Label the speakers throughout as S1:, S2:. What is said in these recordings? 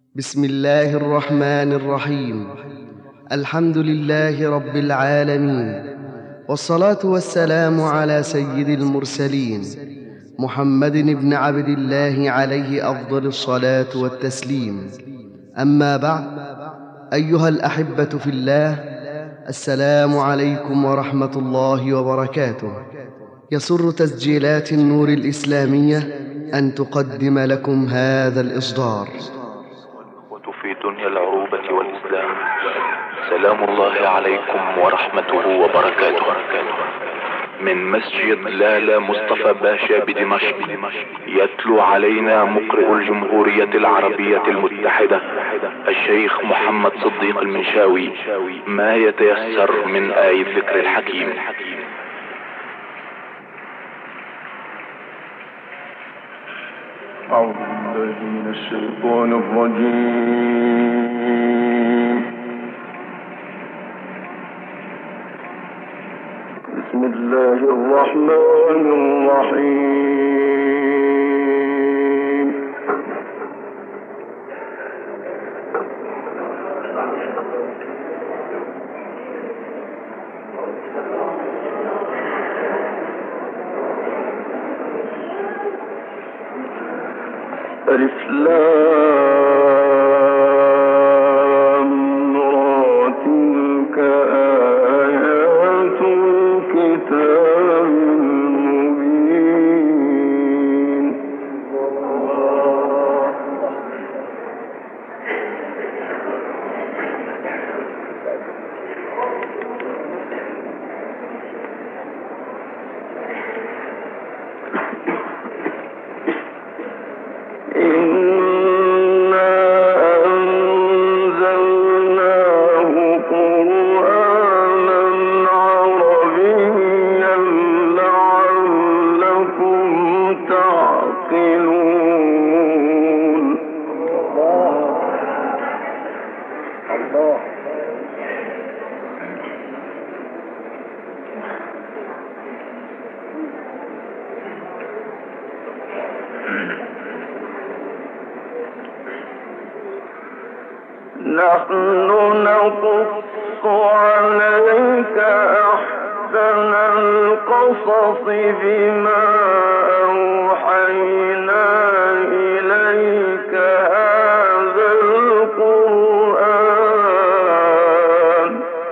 S1: بسم الله الرحمن الرحيم. الحمد لله رب العالمين، والصلاة والسلام على سيد المرسلين محمد بن عبد الله عليه أفضل الصلاة والتسليم. أما بعد، أيها الأحبة في الله، السلام عليكم ورحمة الله وبركاته. يسر تسجيلات النور الإسلامية أن تقدم لكم هذا الإصدار.
S2: في دنيا العروبة والإسلام، سلام الله عليكم ورحمته وبركاته. من مسجد لالا مصطفى باشا بدمشق، يتلو علينا مقرئ الجمهورية العربية المتحدة الشيخ محمد صديق المنشاوي ما يتيسر من آي الذكر الحكيم.
S3: أعوذ بالله من الشيطان الرجيم. بسم الله الرحمن الرحيم. ألف لام را تلك آيات الكتاب المبين. نحن نقص عليك أحسن القصص بما أوحينا إليك هذا القرآن.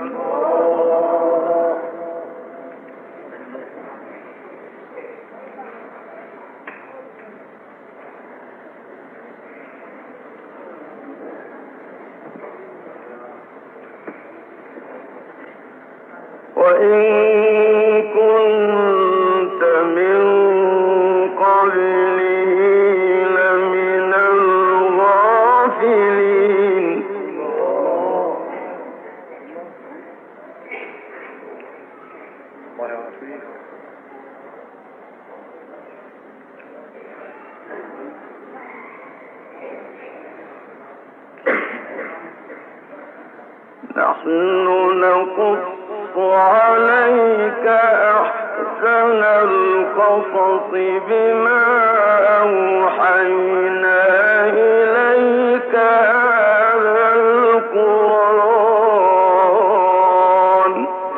S3: وإن كنت من قبله لمن الغافلين. نحن نقص عليك أحسن القصص بما أوحينا إليك هذا القرآن.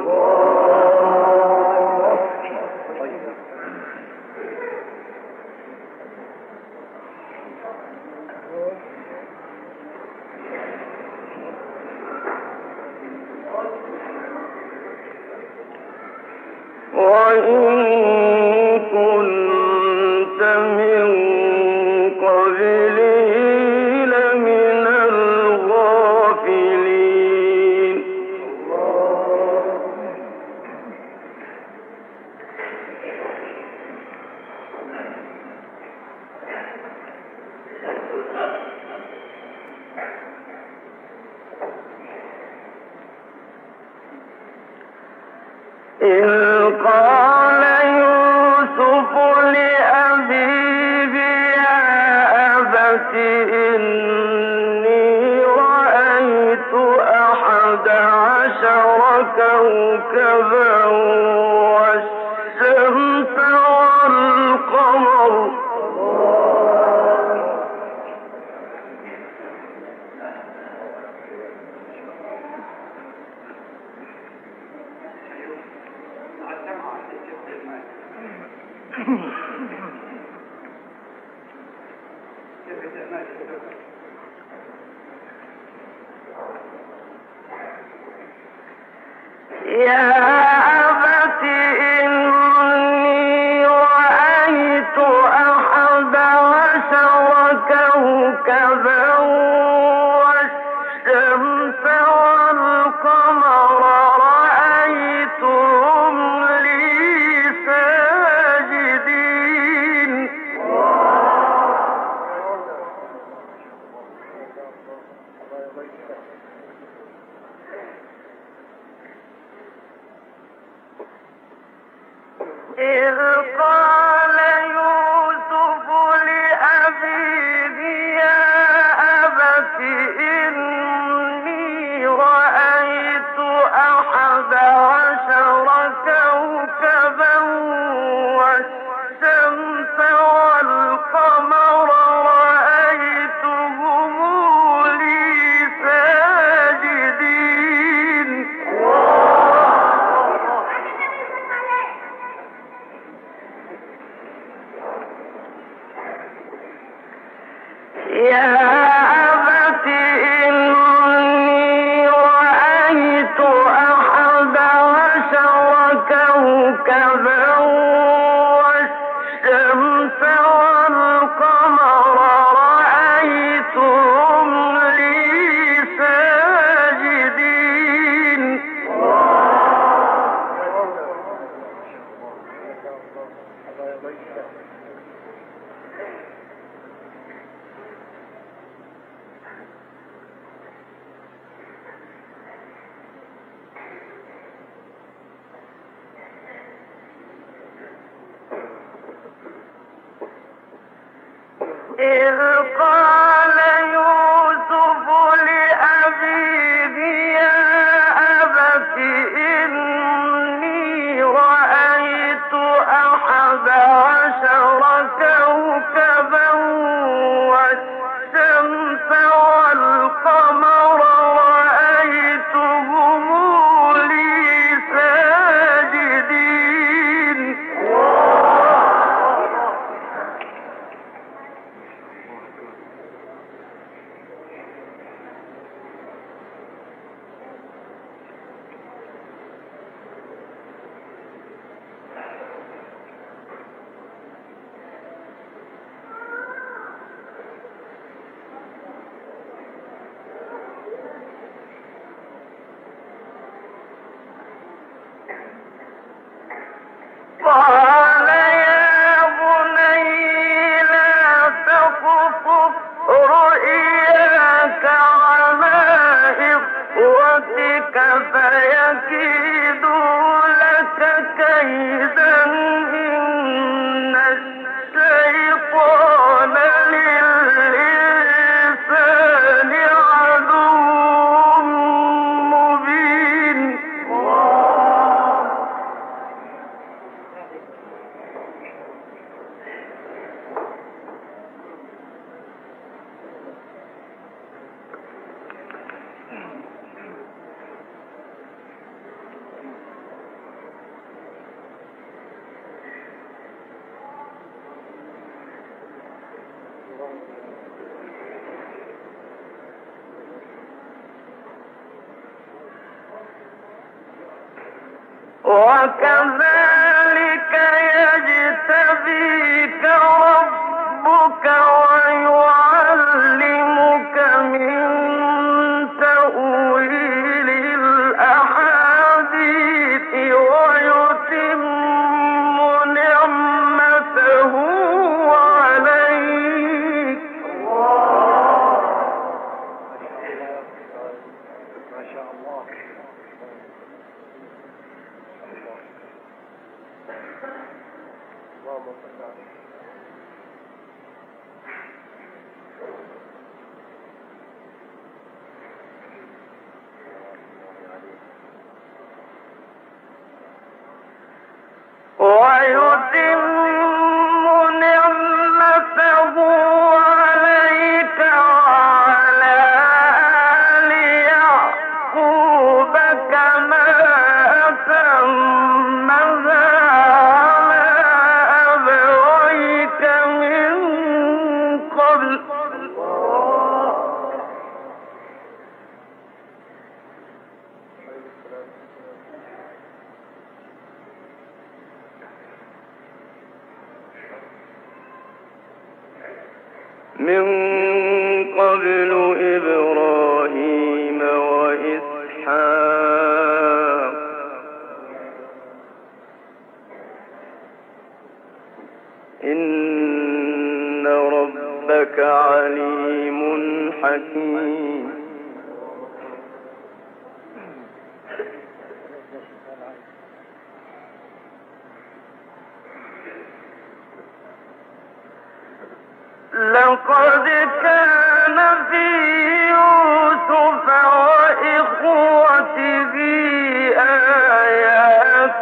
S3: وإن كنت من قبله لمن الغافلين. إذ قال يوسف لأبيه يا أبت إني رأيت 11 كوكبا والشمس والقمر وكذلك يجتبيك ربك ويعلمك من تأويل الأحاديث ويتم نعمته عليك. ما شاء الله. حكيم. لقد كان في يوسف وإخوته آيات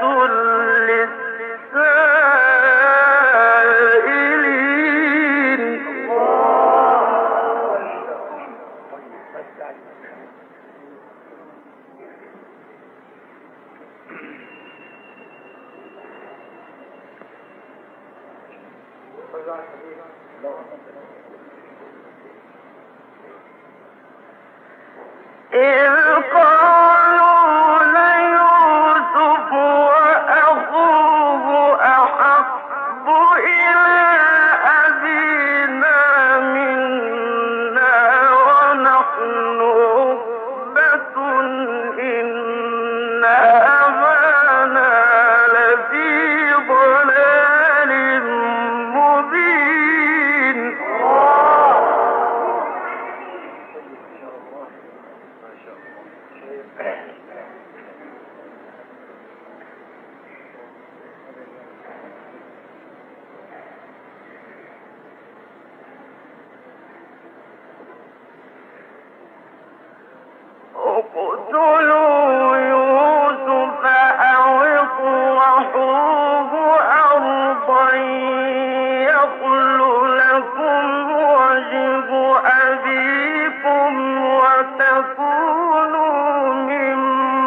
S3: للسائلين. إذ قالوا ليوسف وأخوه أحب إلى أبينا منا ونحن عصبة إن أبانا لفي ضلال مبين. اقتلوا يوسف أو اطرحوه أرضا يخل لكم وجه أبيكم وتكونوا من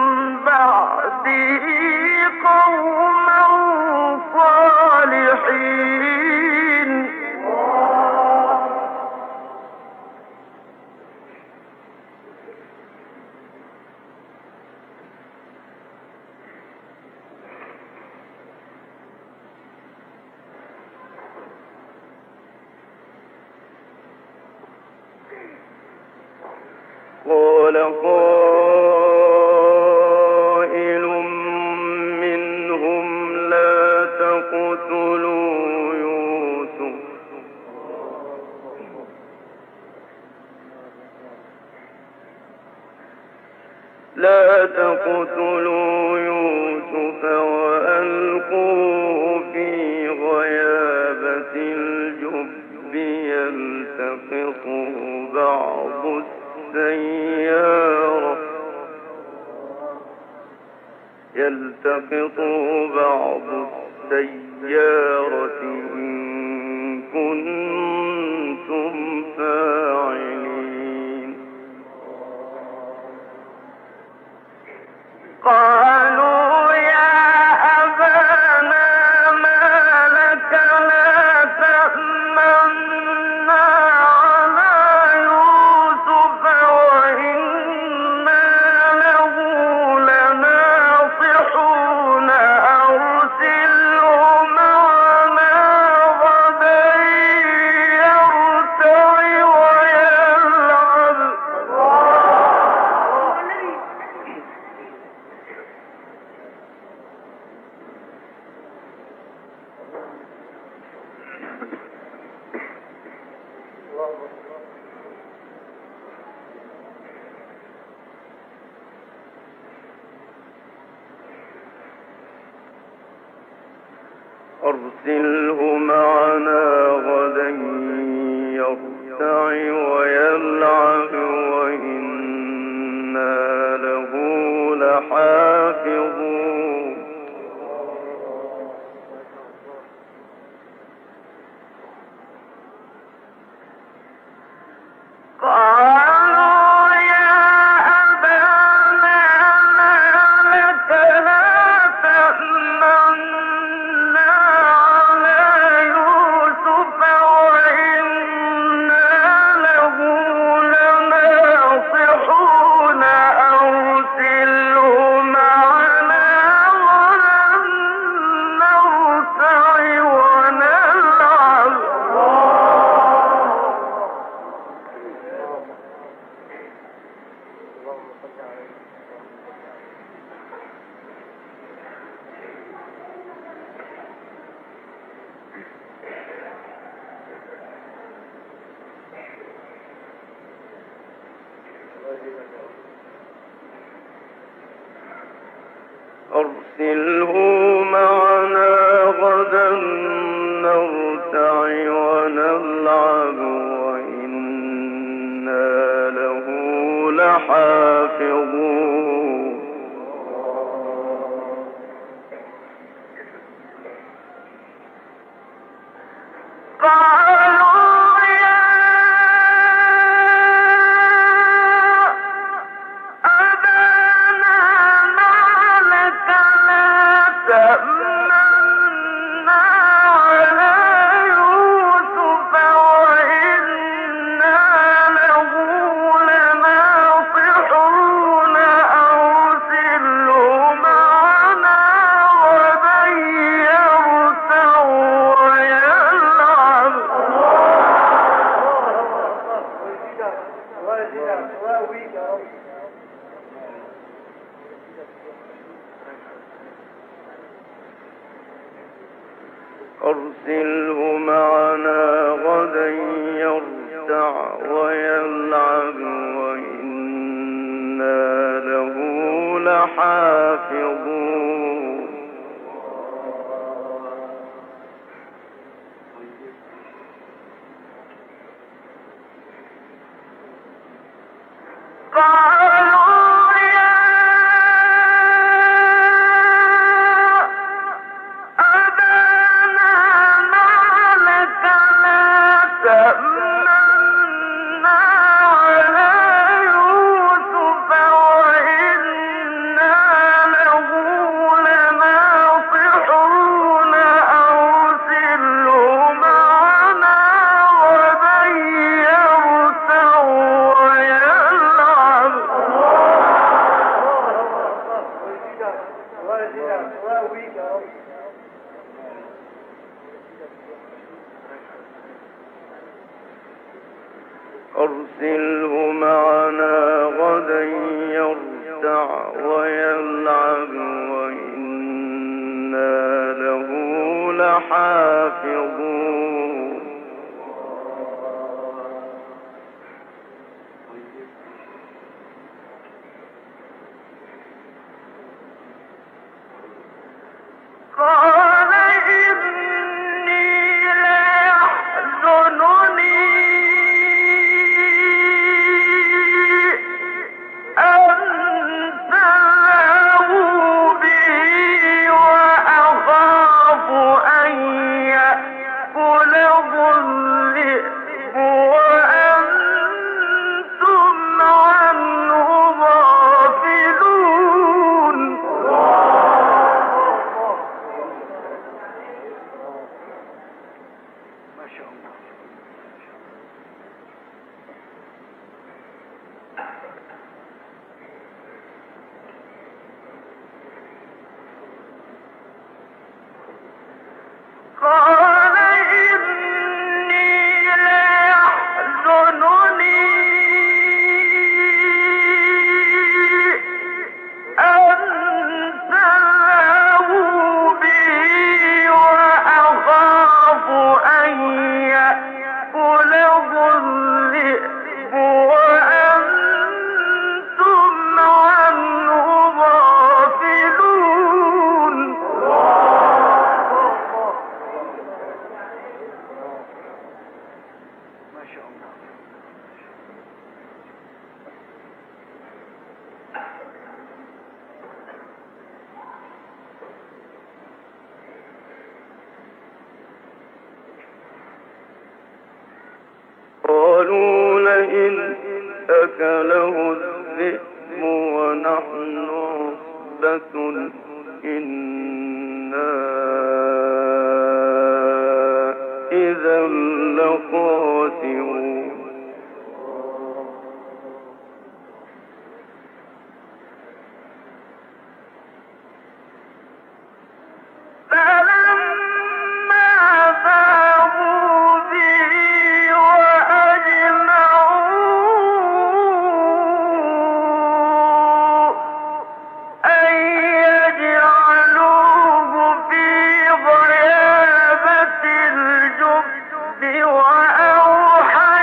S3: بعده قوما صالحين. قال قائل منهم لا تقتلوا يوسف وألقوه في غيابة الجب يلتقطه بعض السيارة إن كنتم فاعلين. قالوا يا أبانا ما لك لا تأمنا على يوسف وإنا له لناصحون. أرسله معنا غدا يرتع ويلعب. أرسله معنا غدا يرتع ويلعب وإنا له لحافظون. قالوا يا أبانا ما لك لا تأمنا على يوسف وإنا له لناصحون. أرسله معنا غدا نرتع ونلعب. أرسله معنا غدا نرتع ونلعب وإنا له لحافظون قالوا يا أبانا ما لك لا تأمنا على يوسف وإنا له لناصحون أرسله معنا غدا يرتع ويلعب أرسله معنا غدا يرتع ويلعب وإنا له لحافظون قالوا يا أبانا ما لك لا تأمنا على يوسف وإنا له لناصحون أرسله معنا غدا يرتع ويلعب أرسله معنا غدا يرتع ويلعب وإنا له لحافظون قال إني ليحزنني أن تذهبوا به وأخاف أن يأكله الذئب وأنتم عنه غافلون قال إني ليحزنني أن تذهبوا به وأخاف أن يأكله الذئب وأنتم عنه غافلون قالوا لئن أكله الذئب ونحن عصبة إنا إذا لخاسرون فلما ذهبوا به وأجمعوا أن يجعلوه في غيابة الجب وأوحينا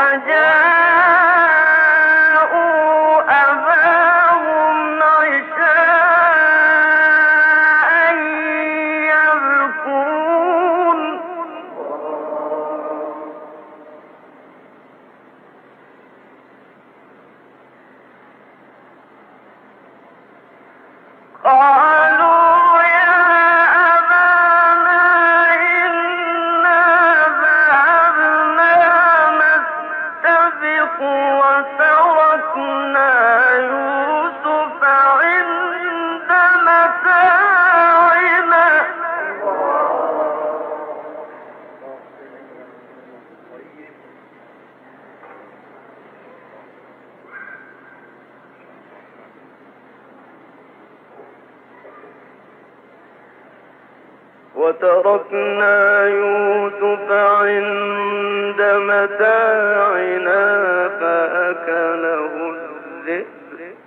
S3: وتركنا يوسف عند متاعنا فأكله الذئب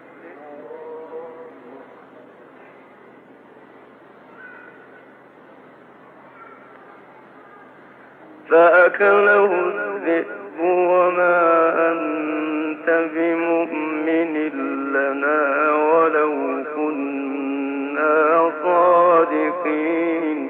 S3: وما أنت بمؤمن لنا ولو كنا صادقين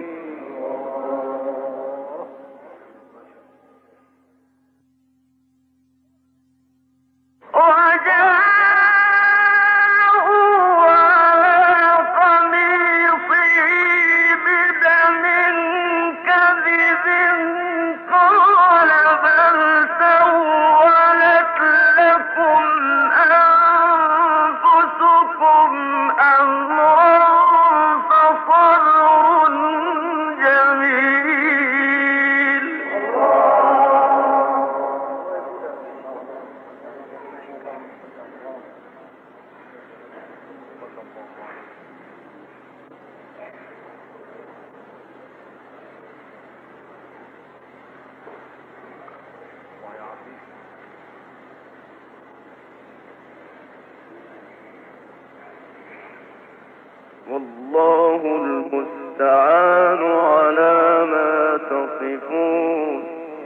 S3: والله المستعان على ما تصفون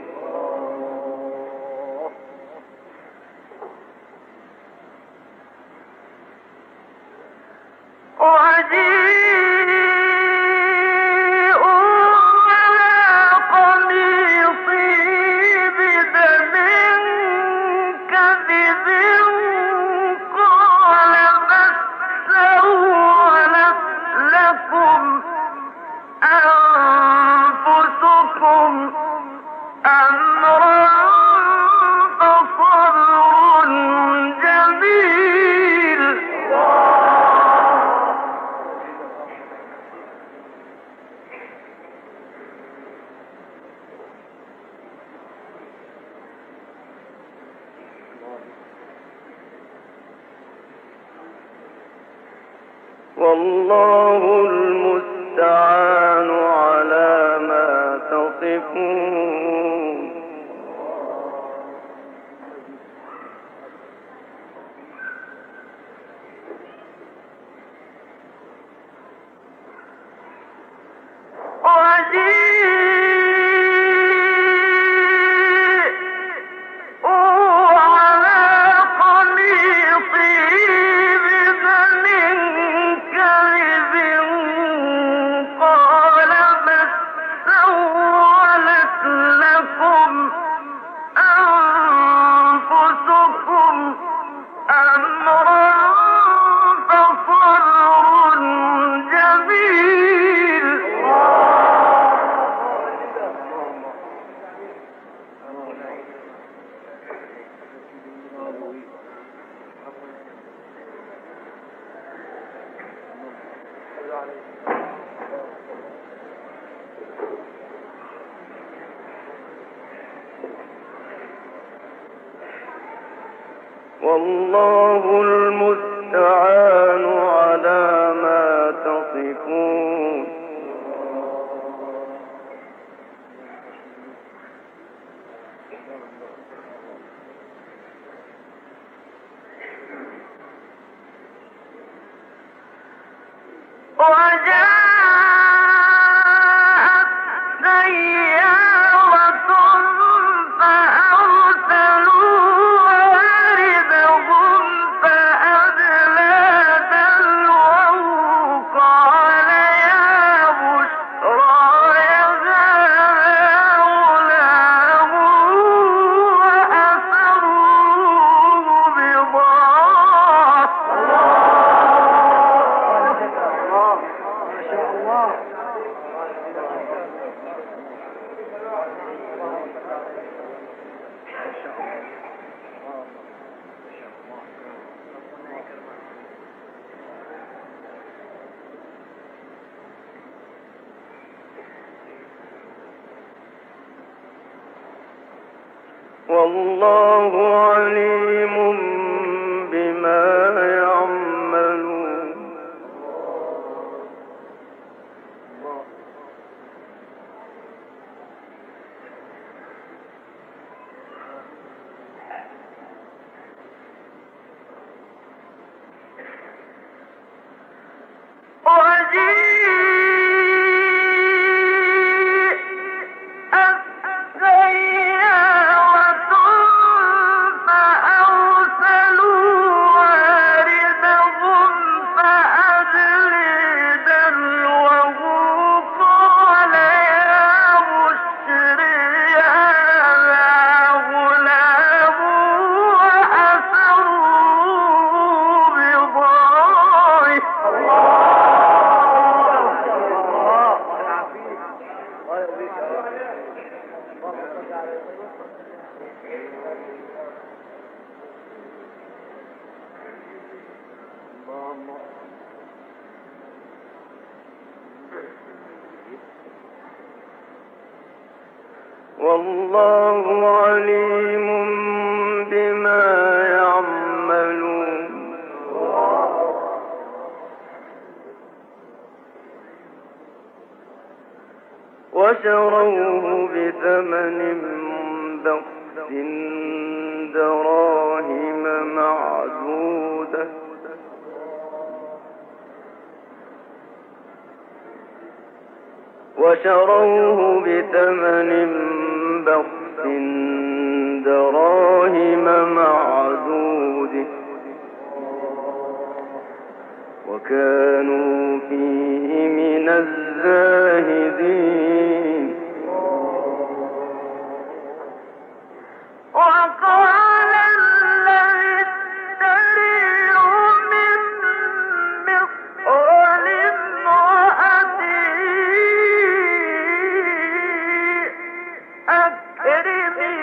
S3: والله المستعان على ما تصفون والله المستعان على ما تصفون وجاءت سيارة فأرسلوا والله عليم بما يعملون والله عليم بما يعملون وشروه بثمن بخس دراهم معدودة وشروه بثمن بخس دراهم معدودة وكانوا فيه من الزاهدين وقال الذي اشتريه من مصر لامرأته أكرمي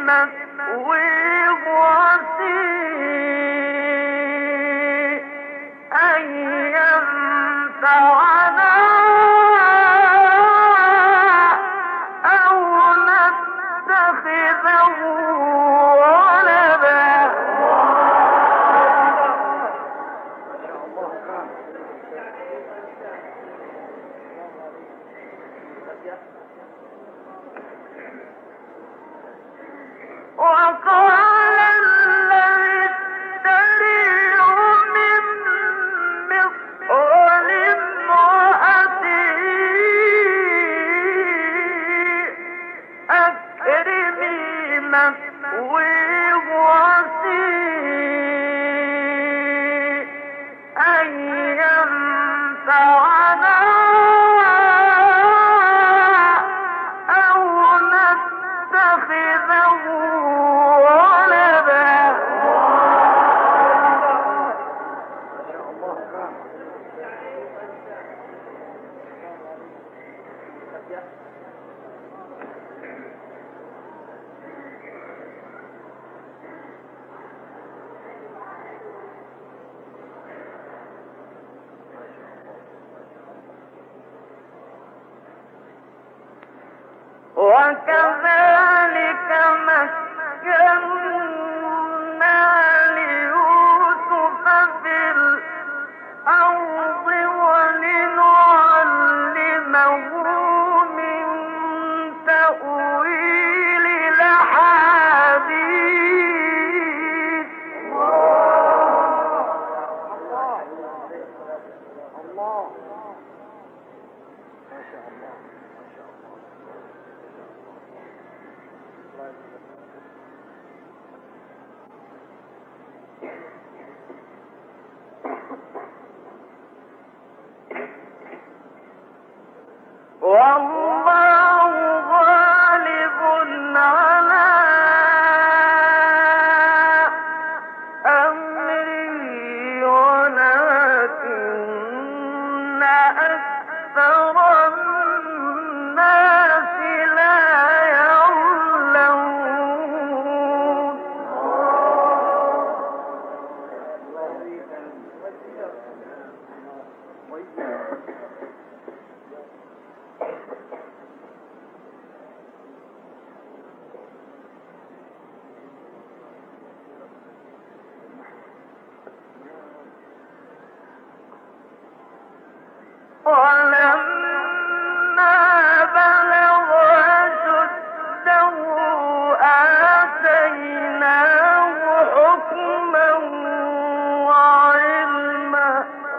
S3: مثواه أن ينفعنا أو نتخذه ولدا وقال الذي اشتريه من مصر لامرأته أكرمي مثواه أن ينفعنا أو نتخذه ولدا وكذلك مكنا ليوسف في الأرض ولنعلمه من تأويل الأحاديث والله غالب على أمره ولكن أكثر الناس لا يعلمون بلغ أشده آتيناه حكما وعلما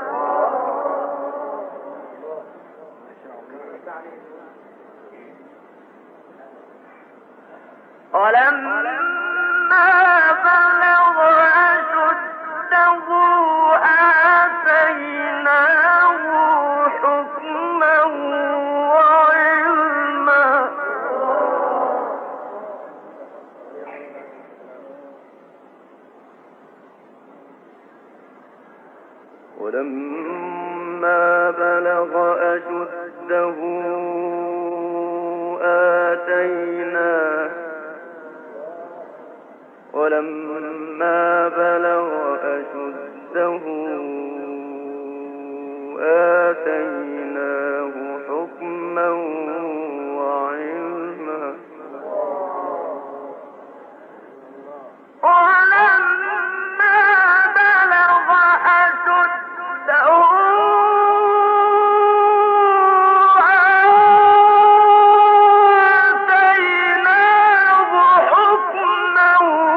S3: ولما بلغ أشده آتيناه حكما وعلما ولما بلغ أشده آتيناه حكما وعلما ولما بلغ أشده آتيناه حكما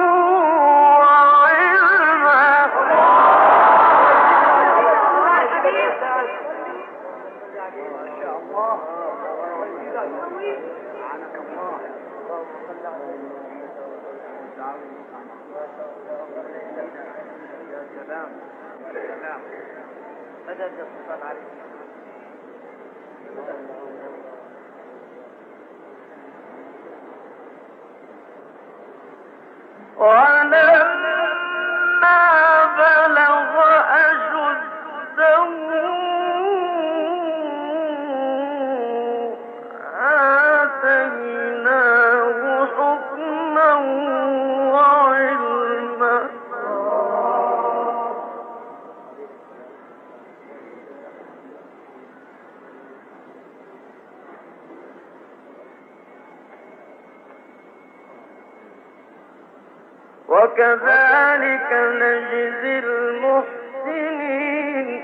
S3: ولما بلغ أشده آتيناه حكما وعلما وكذلك نجزي المحسنين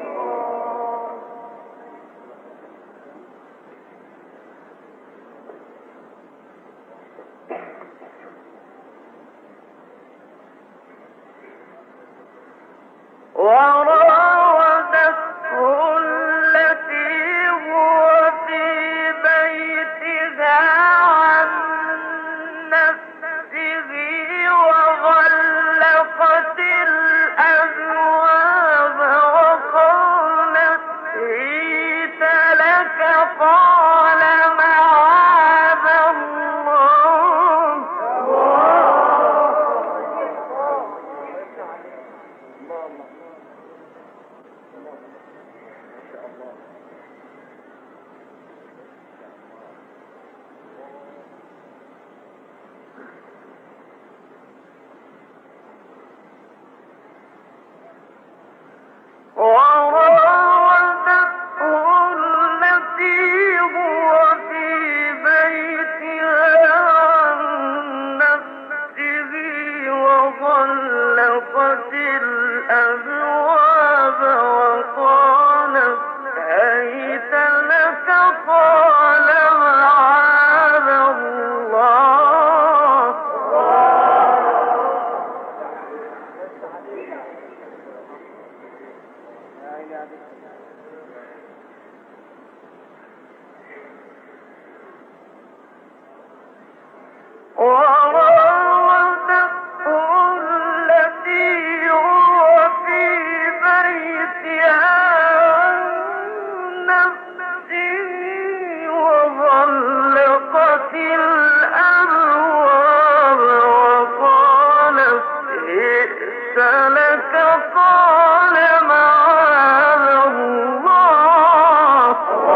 S3: وراودته التي هو في بيتها عن نفسه وغلقت الأبواب وقالت هيت لك قال معاذ الله وراودته التي هو في بيتها عن نفسه وغلقت الأبواب وقالت هيت لك قال معاذ الله وراودته التي هو في بيتها عن نفسه وغلقت الأبواب وقالت ائت لك قال معاذ الله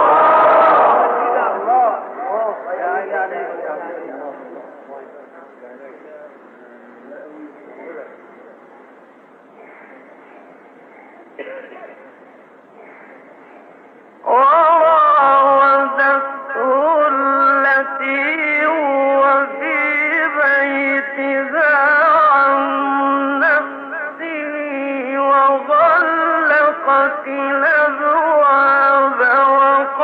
S3: وراودته التي هو في بيتها عن نفسه وغلقت الأبواب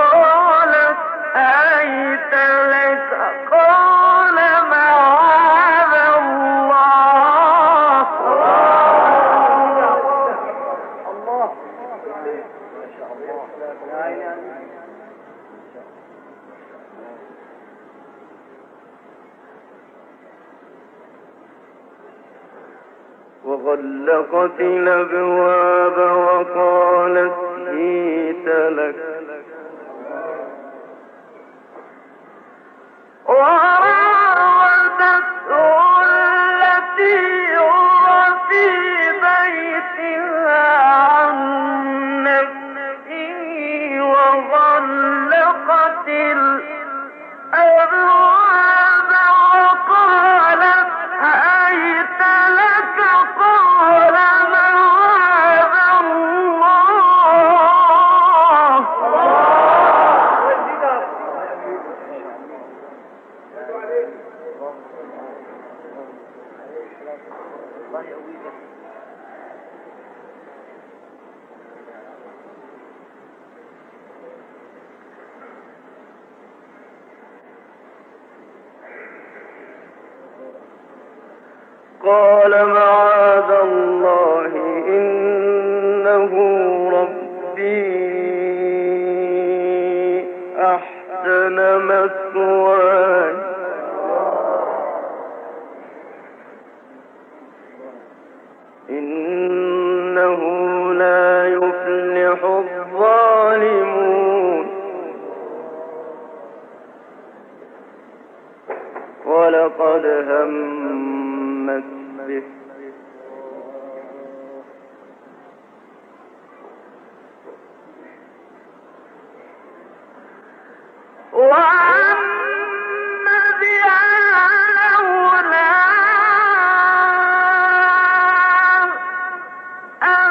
S3: وغلقت الأبواب وقالت هيت لك وراودته التي هو في بيتها عن نفسه وغلقت الأبواب وقالت هيت لك قال معاذ الله قال معاذ الله إنه ربي أحسن مثواي إنه لا يفلح الظالمون ولقد همت به وهم بها لولا أن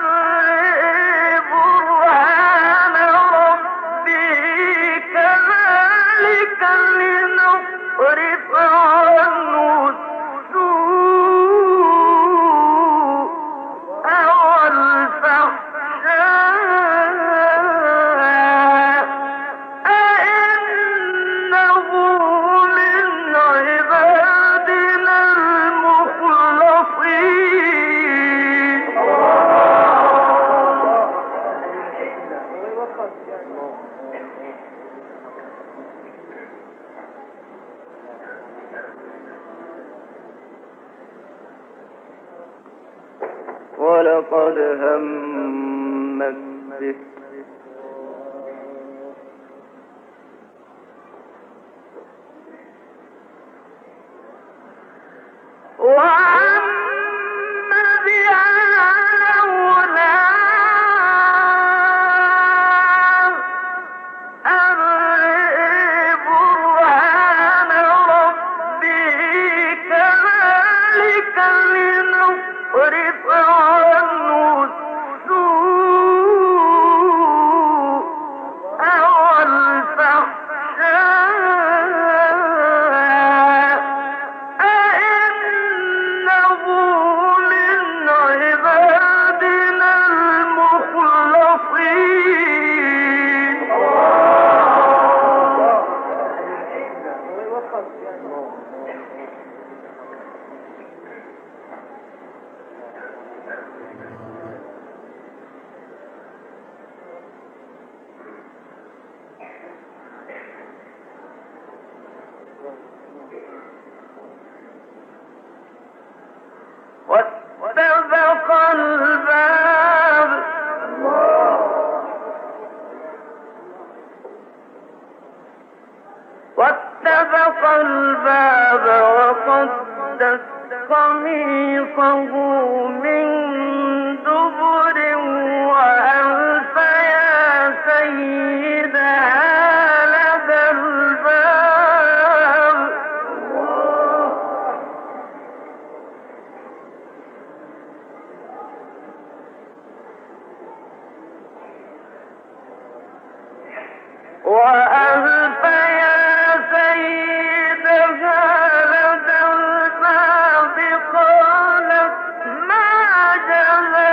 S3: برهان ربه كذلك لنصرف عنه السوء والفحشاء إنه من عبادنا المخلصين ولقد همت به وهم بها لولا أن برهان ربه كذلك لنصرف عنه السوء والفحشاء إنه من عبادنا المخلصين واستبق الباب وقدت قميصه من دبر وألف يا سيدها لدى الباب وألف يا سيدها لدى الباب قالت ما جزاء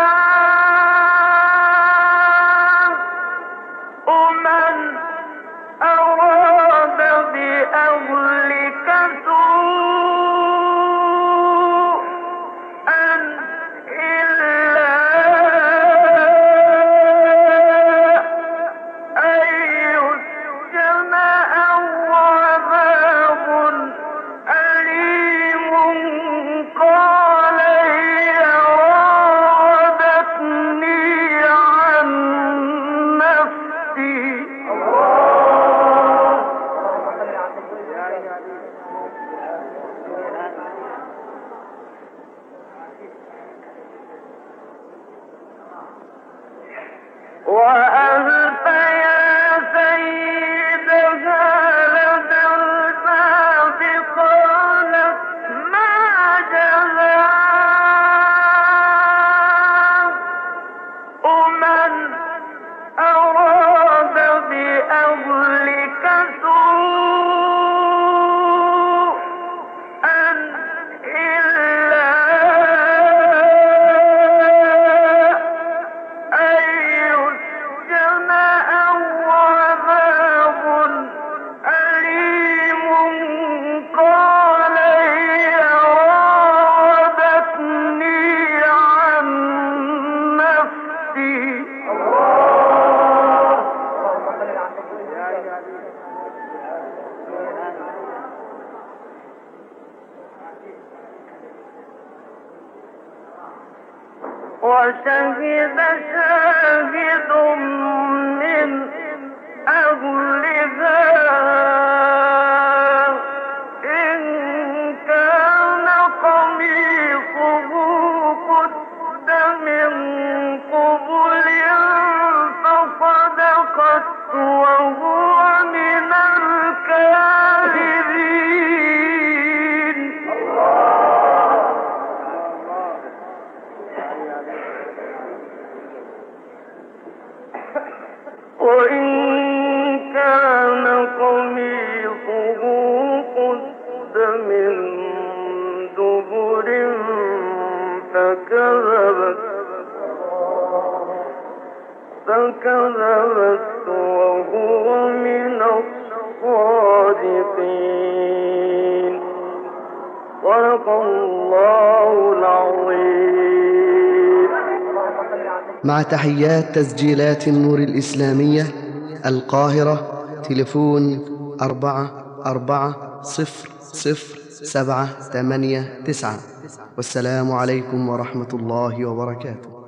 S3: وشهد شاهد من أهلها إن كان قميصه قد من قبل فصدقت وهو من الكاذبين. وإن كان قميصه قد من دبر فكذبت وهو من الصادقين. صدق الله العظيم.
S1: مع تحيات تسجيلات النور الإسلامية القاهرة، تليفون 44000789. والسلام عليكم ورحمة الله وبركاته.